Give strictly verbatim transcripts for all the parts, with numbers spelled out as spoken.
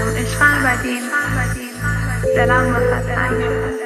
عشق ابدیم دلم واسه تنگ شده.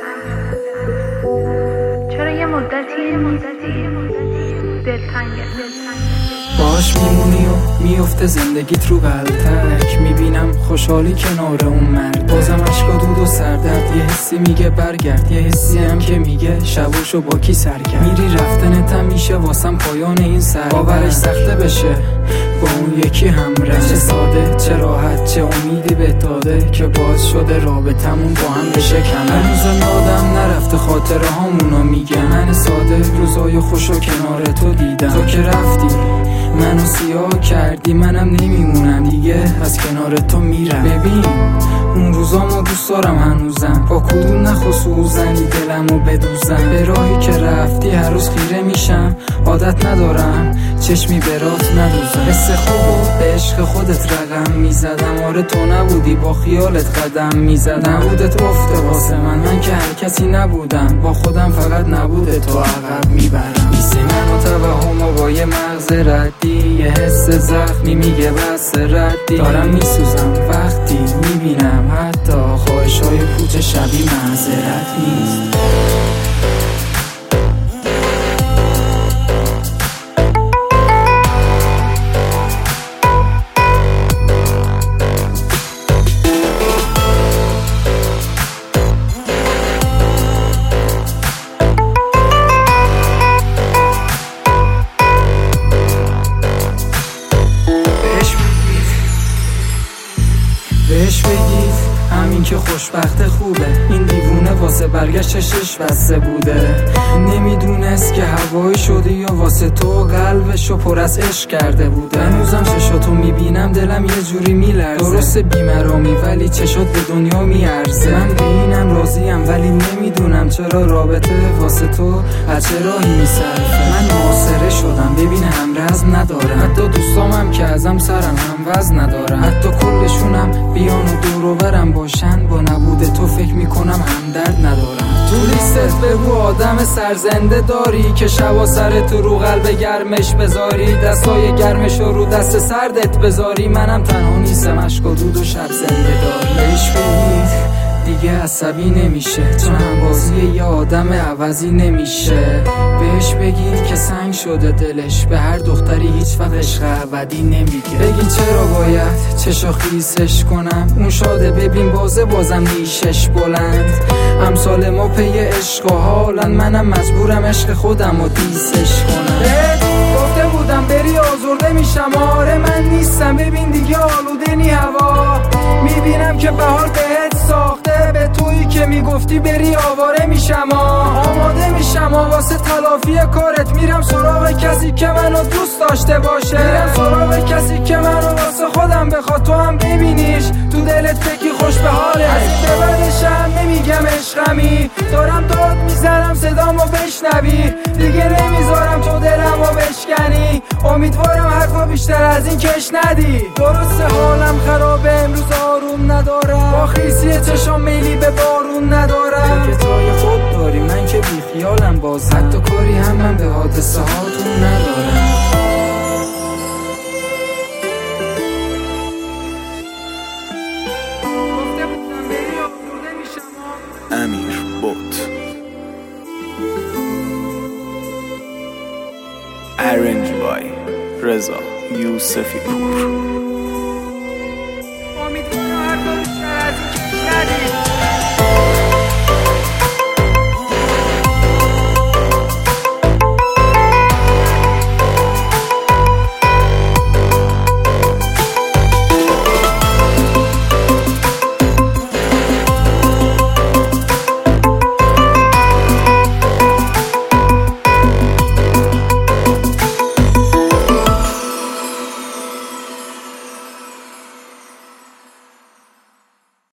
چرا یه مدتی نیستی دلتنگه باش میمونی و میفته زندگیت رو غلطک. میبینم خوشحالی کنار اون مرد، بازم عشقا دود و سردرد. یه حسی میگه برگرد، یه حسی هم که میگه شباشو با کی سر کرد. میری رفتنت میشه واسم پایان این سر، باورش سخته بشه با اون یکی همراه. چه ساده چه راحت چه امیدی به داده که باز شده رابطمون با هم بشه کمه. هنوز آدم نرفته خاطره هامونو میگه. من ساده روزای خوشو کنار تو دیدم، تو که رفتی منو سیاه کردی، منم نمیمونم دیگه از کنار تو میرم. ببین اون روزامو دوست دارم هنوزم، با کدوم نخو سوزنی دلمو بدوزم. به راهی که رفتی هر روز خیره میشم، عادت ندارم چشمی برات ندوزم. حس خوب به عشق خودت رقم میزدم، آره تو نبودی با خیالت قدم میزدم. نبودت افته واسه من، من که هر کسی نبودم، با خودم فقط نبوده تو عقب میبرم. میسی من و توهم و با یه مغز ردی، یه حس زخمی میگه بس ردی. دارم میسوزم وقتی میبینم حتی خواهش های پوچ شبی معذرت نیست. بهش بگید همین که خوشبخت خوبه، این دیوونه واسه برگشتشش بسته بوده. نمیدونست که هوایی شده یا واسه تو قلبشو پر از عشق کرده بوده. هنوزم چشاتو میبینم دلم یه جوری میلرزه، درسته بیمرامی ولی چشات به دنیا میارزه. من به اینم راضیم ولی نمیدونم چرا رابطه واسه تو از چه راهی میصرفه. من معاصره شدم ببین همرزم ندارم، حتی دوستامم که ازم سرم هم وزن ندارم. حتی کلشونم بیان و دور و برم باشن، با نبود تو فکر میکنم همدرد ندارم. تو لیستت بگو آدم سرزنده داری که شبا سر تو رو قلب گرمش بذاری، دستای گرمش رو دست سردت بذاری. منم تنها نیستم، عشق و دود و شب زنده داری. بهش بگید دیگه عصبی نمیشه، چون هم بازی یه آدم عوضی نمیشه. بهش بگید که سنگ شده دلش، به هر دختری هیچ وقت عشق ابدی نمیگه. بگید چرا باید چشا خیسش کنم، اون شاده ببین بازه بازم نیشش بلند. امثال ما پی عشق و حالن، منم مجبورم عشق خودم و دیسش کنم. گفته بودم بری آزرده میشم، آره من نیستم ببین دیگه آلوده نی هوا. میبینم که بهار بهت ساخته، به تویی که میگفتی بری آواره میشم. آماده میشم واسه تلافی کارت، میرم سراغ کسی که منو دوست داشته باشه. میرم سراغ کسی که منو واسه خودم بخواد، تو هم ببینیش تو دلت فکری خوش به حاله. از این به بعدشم نمیگم عشقمی، دارم داد میزنم صدامو بشنوی. دیگه نمیذارم تو دلمو بشکنی، امیدوارم حرفا بیشتر از این کش ندی. درسته حالم خرابه امروز آروم ندارم، با خیسی چشام میلی به بارون ندارم. تو که تای خود داری من که بی خیالم بازم، حتی کاری هم من به حادثه هاتون ندارم. امیر بوت ارنج بای رضا یوسفی پور.